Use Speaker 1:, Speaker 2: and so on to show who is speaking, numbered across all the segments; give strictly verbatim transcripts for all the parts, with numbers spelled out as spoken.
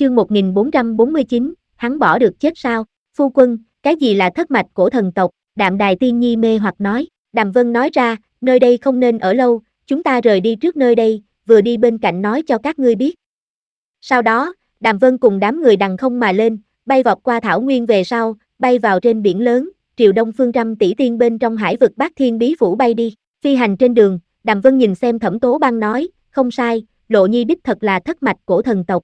Speaker 1: chương một nghìn bốn trăm bốn mươi chín, hắn bỏ được chết sao? Phu quân, cái gì là thất mạch cổ thần tộc? Đạm Đài Tiên Nhi mê hoặc nói. Đàm Vân nói ra, nơi đây không nên ở lâu, chúng ta rời đi trước nơi đây, vừa đi bên cạnh nói cho các ngươi biết. Sau đó, Đàm Vân cùng đám người đằng không mà lên, bay vọt qua thảo nguyên về sau, bay vào trên biển lớn, triều đông phương trăm tỷ tiên bên trong hải vực Bát Thiên Bí Phủ bay đi. Phi hành trên đường, Đàm Vân nhìn xem Thẩm Tố Băng nói, không sai, Lộ Nhi đích thật là thất mạch cổ thần tộc.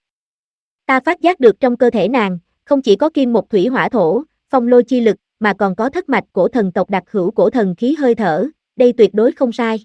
Speaker 1: Ta phát giác được trong cơ thể nàng, không chỉ có kim một thủy hỏa thổ, phong lôi chi lực, mà còn có thất mạch cổ thần tộc đặc hữu cổ thần khí hơi thở, đây tuyệt đối không sai.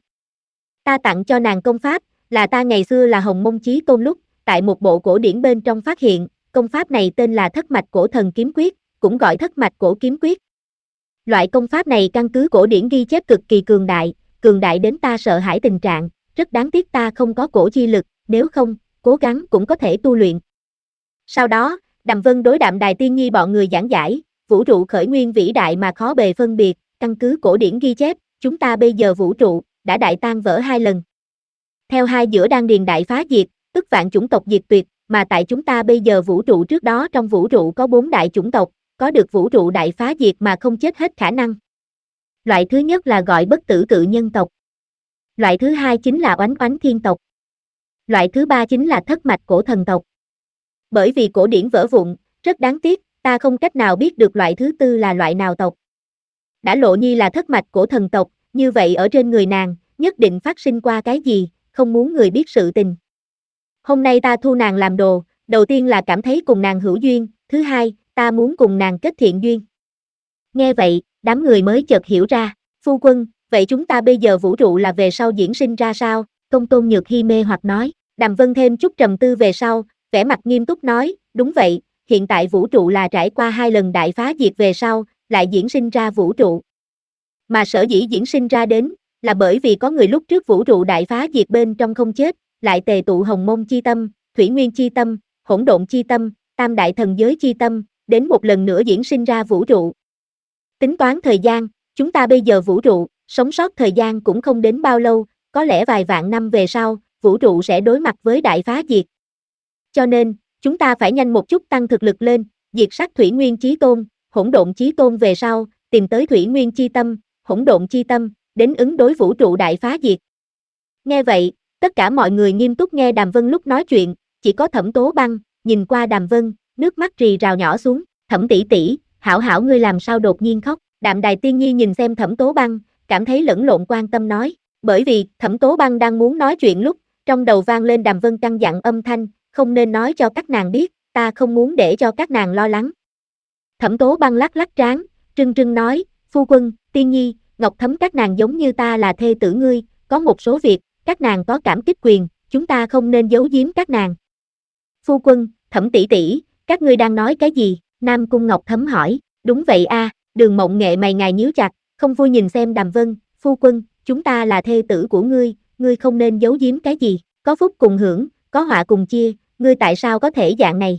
Speaker 1: Ta tặng cho nàng công pháp, là ta ngày xưa là Hồng Mông Chí Tôn lúc, tại một bộ cổ điển bên trong phát hiện, công pháp này tên là thất mạch cổ thần kiếm quyết, cũng gọi thất mạch cổ kiếm quyết. Loại công pháp này căn cứ cổ điển ghi chép cực kỳ cường đại, cường đại đến ta sợ hãi tình trạng, rất đáng tiếc ta không có cổ chi lực, nếu không, cố gắng cũng có thể tu luyện. Sau đó, Đàm Vân đối Đạm Đài Tiên Nhi bọn người giảng giải, vũ trụ khởi nguyên vĩ đại mà khó bề phân biệt, căn cứ cổ điển ghi chép, chúng ta bây giờ vũ trụ đã đại tan vỡ hai lần. Theo hai giữa đan điền đại phá diệt, tức vạn chủng tộc diệt tuyệt, mà tại chúng ta bây giờ vũ trụ trước đó trong vũ trụ có bốn đại chủng tộc, có được vũ trụ đại phá diệt mà không chết hết khả năng. Loại thứ nhất là gọi bất tử cự nhân tộc. Loại thứ hai chính là oánh oánh thiên tộc. Loại thứ ba chính là thất mạch cổ thần tộc. Bởi vì cổ điển vỡ vụn, rất đáng tiếc, ta không cách nào biết được loại thứ tư là loại nào tộc. Đã Lộ Nhi là thất mạch cổ thần tộc, như vậy ở trên người nàng, nhất định phát sinh qua cái gì, không muốn người biết sự tình. Hôm nay ta thu nàng làm đồ, đầu tiên là cảm thấy cùng nàng hữu duyên, thứ hai, ta muốn cùng nàng kết thiện duyên. Nghe vậy, đám người mới chợt hiểu ra, phu quân, vậy chúng ta bây giờ vũ trụ là về sau diễn sinh ra sao? Công Tôn Nhược Hi mê hoặc nói. Đàm Vân thêm chút trầm tư về sau, vẻ mặt nghiêm túc nói, đúng vậy, hiện tại vũ trụ là trải qua hai lần đại phá diệt về sau, lại diễn sinh ra vũ trụ. Mà sở dĩ diễn sinh ra đến, là bởi vì có người lúc trước vũ trụ đại phá diệt bên trong không chết, lại tề tụ Hồng Mông chi tâm, Thủy Nguyên chi tâm, Hỗn Độn chi tâm, Tam đại thần giới chi tâm, đến một lần nữa diễn sinh ra vũ trụ. Tính toán thời gian, chúng ta bây giờ vũ trụ, sống sót thời gian cũng không đến bao lâu, có lẽ vài vạn năm về sau, vũ trụ sẽ đối mặt với đại phá diệt. Cho nên, chúng ta phải nhanh một chút tăng thực lực lên, diệt sát Thủy Nguyên Chí Tôn, Hỗn Độn Chí Tôn về sau, tìm tới Thủy Nguyên chi tâm, Hỗn Độn chi tâm, đến ứng đối vũ trụ đại phá diệt. Nghe vậy, tất cả mọi người nghiêm túc nghe Đàm Vân lúc nói chuyện, chỉ có Thẩm Tố Băng nhìn qua Đàm Vân, nước mắt rì rào nhỏ xuống, Thẩm tỷ tỷ, hảo hảo ngươi làm sao đột nhiên khóc? Đạm Đài Tiên Nhi nhìn xem Thẩm Tố Băng, cảm thấy lẫn lộn quan tâm nói, bởi vì Thẩm Tố Băng đang muốn nói chuyện lúc, trong đầu vang lên Đàm Vân căn dặn âm thanh, không nên nói cho các nàng biết, ta không muốn để cho các nàng lo lắng. Thẩm Tố Băng lắc lắc trán, trưng trưng nói, phu quân, Tiên Nhi, Ngọc Thấm các nàng giống như ta là thê tử ngươi, có một số việc, các nàng có cảm kích quyền, chúng ta không nên giấu giếm các nàng. Phu quân, Thẩm tỷ tỷ, các ngươi đang nói cái gì? Nam Cung Ngọc Thấm hỏi, đúng vậy a, Đường Mộng Nghệ mày ngài nhíu chặt, không vui nhìn xem Đàm Vân, phu quân, chúng ta là thê tử của ngươi, ngươi không nên giấu giếm cái gì, có phúc cùng hưởng, có họa cùng chia, ngươi tại sao có thể dạng này?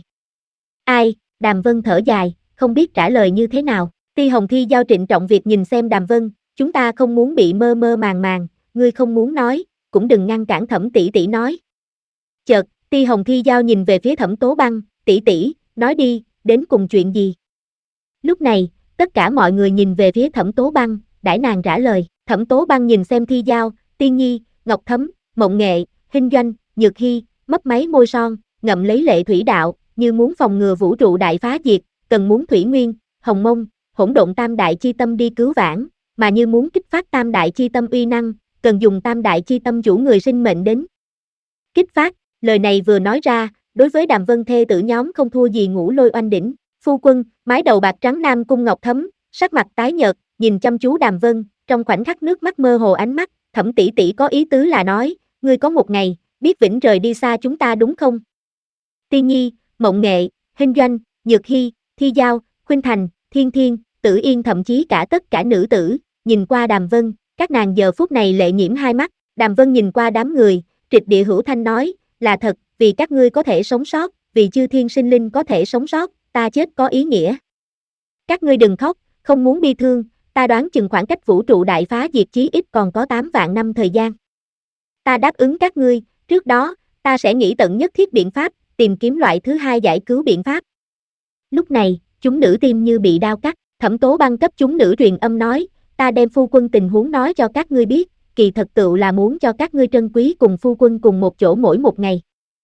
Speaker 1: Ai? Đàm Vân thở dài, không biết trả lời như thế nào. Ti Hồng Thi giao trịnh trọng việc nhìn xem Đàm Vân, chúng ta không muốn bị mơ mơ màng màng, ngươi không muốn nói, cũng đừng ngăn cản Thẩm tỷ tỷ nói. Chợt, Ti Hồng Thi giao nhìn về phía Thẩm Tố Băng, tỷ tỷ, nói đi, đến cùng chuyện gì? Lúc này, tất cả mọi người nhìn về phía Thẩm Tố Băng, đãi nàng trả lời. Thẩm Tố Băng nhìn xem Thi giao, Tiên Nhi, Ngọc Thấm, Mộng Nghệ, Hinh Doanh, Nhược Hi, mấp máy môi son, ngậm lấy lệ thủy đạo, như muốn phòng ngừa vũ trụ đại phá diệt, cần muốn Thủy Nguyên, Hồng Mông, Hỗn Độn tam đại chi tâm đi cứu vãn, mà như muốn kích phát tam đại chi tâm uy năng, cần dùng tam đại chi tâm chủ người sinh mệnh đến kích phát. Lời này vừa nói ra, đối với Đàm Vân thê tử nhóm không thua gì Ngũ Lôi Oanh đỉnh. Phu quân, mái đầu bạc trắng Nam Cung Ngọc Thấm, sắc mặt tái nhợt, nhìn chăm chú Đàm Vân, trong khoảnh khắc nước mắt mơ hồ ánh mắt. Thẩm tỷ tỷ có ý tứ là nói, ngươi có một ngày biết vĩnh rời đi xa chúng ta đúng không? Tiên Nhi, Mộng Nghệ, Hinh Doanh, Nhược Hi, Thi Giao, Khuynh Thành, Thiên Thiên, Tử Yên thậm chí cả tất cả nữ tử, nhìn qua Đàm Vân, các nàng giờ phút này lệ nhiễm hai mắt. Đàm Vân nhìn qua đám người, trịch địa hữu thanh nói, là thật, vì các ngươi có thể sống sót, vì chư thiên sinh linh có thể sống sót, ta chết có ý nghĩa. Các ngươi đừng khóc, không muốn bi thương, ta đoán chừng khoảng cách vũ trụ đại phá diệt chí ít còn có tám vạn năm thời gian. Ta đáp ứng các ngươi, trước đó, ta sẽ nghĩ tận nhất thiết biện pháp, tìm kiếm loại thứ hai giải cứu biện pháp. Lúc này, chúng nữ tim như bị đao cắt, Thẩm Tố Băng cấp chúng nữ truyền âm nói, ta đem phu quân tình huống nói cho các ngươi biết, kỳ thật tựu là muốn cho các ngươi trân quý cùng phu quân cùng một chỗ mỗi một ngày.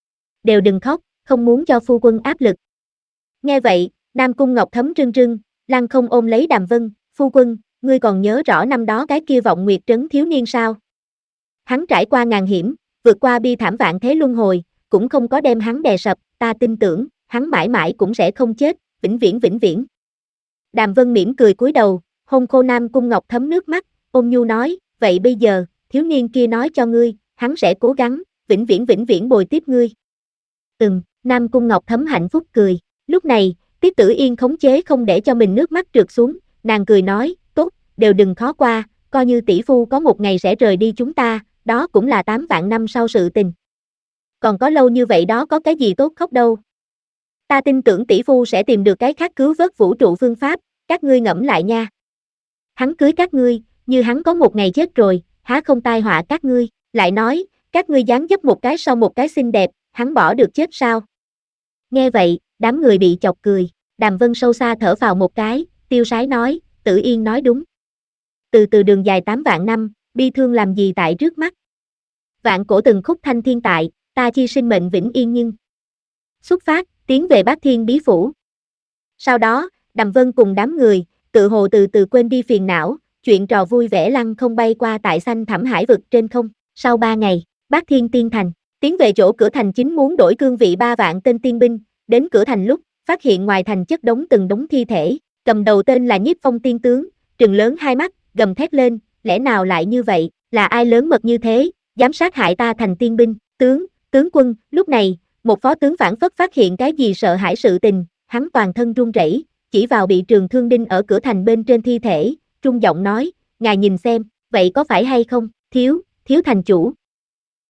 Speaker 1: Đều đừng khóc, không muốn cho phu quân áp lực. Nghe vậy, Nam Cung Ngọc Thấm rưng rưng, lăng không ôm lấy Đàm Vân, phu quân, ngươi còn nhớ rõ năm đó cái kia vọng nguyệt trấn thiếu niên sao? Hắn trải qua ngàn hiểm, vượt qua bi thảm vạn thế luân hồi, cũng không có đem hắn đè sập, ta tin tưởng, hắn mãi mãi cũng sẽ không chết, vĩnh viễn vĩnh viễn. Đàm Vân mỉm cười cúi đầu, hôn khô Nam Cung Ngọc Thấm nước mắt, ôn nhu nói, vậy bây giờ, thiếu niên kia nói cho ngươi, hắn sẽ cố gắng, vĩnh viễn vĩnh viễn bồi tiếp ngươi. Ừm, Nam Cung Ngọc Thấm hạnh phúc cười, lúc này, Tiết Tử Yên khống chế không để cho mình nước mắt trượt xuống, nàng cười nói, tốt, đều đừng khó qua, coi như tỷ phu có một ngày sẽ rời đi chúng ta, đó cũng là tám vạn năm sau sự tình. Còn có lâu như vậy đó có cái gì tốt khóc đâu. Ta tin tưởng tỷ phu sẽ tìm được cái khác cứu vớt vũ trụ phương pháp, các ngươi ngẫm lại nha. Hắn cưới các ngươi, như hắn có một ngày chết rồi, há không tai họa các ngươi, lại nói, các ngươi dáng dấp một cái sau một cái xinh đẹp, hắn bỏ được chết sao? Nghe vậy, đám người bị chọc cười, Đàm Vân sâu xa thở vào một cái, tiêu sái nói, Tử Yên nói đúng. Từ từ đường dài tám vạn năm, bi thương làm gì tại trước mắt. Vạn cổ từng khúc thanh thiên tại, ta chi sinh mệnh vĩnh yên nhưng. Xuất phát, tiến về Bát Thiên Bí Phủ. Sau đó, Đàm Vân cùng đám người, tự hồ từ từ quên đi phiền não, chuyện trò vui vẻ lăng không bay qua tại xanh thẳm hải vực trên không. Sau ba ngày, Bát Thiên Tiên Thành, tiến về chỗ cửa thành chính muốn đổi cương vị ba vạn tên tiên binh, đến cửa thành lúc, phát hiện ngoài thành chất đống từng đống thi thể, cầm đầu tên là Nhiếp Phong tiên tướng, trừng lớn hai mắt, gầm thét lên, lẽ nào lại như vậy, là ai lớn mật như thế, dám sát hại ta thành tiên binh, tướng, tướng quân, lúc này, một phó tướng phản phất phát hiện cái gì sợ hãi sự tình, hắn toàn thân run rẩy, chỉ vào bị trường thương đinh ở cửa thành bên trên thi thể, trung giọng nói, ngài nhìn xem, vậy có phải hay không, thiếu, thiếu thành chủ,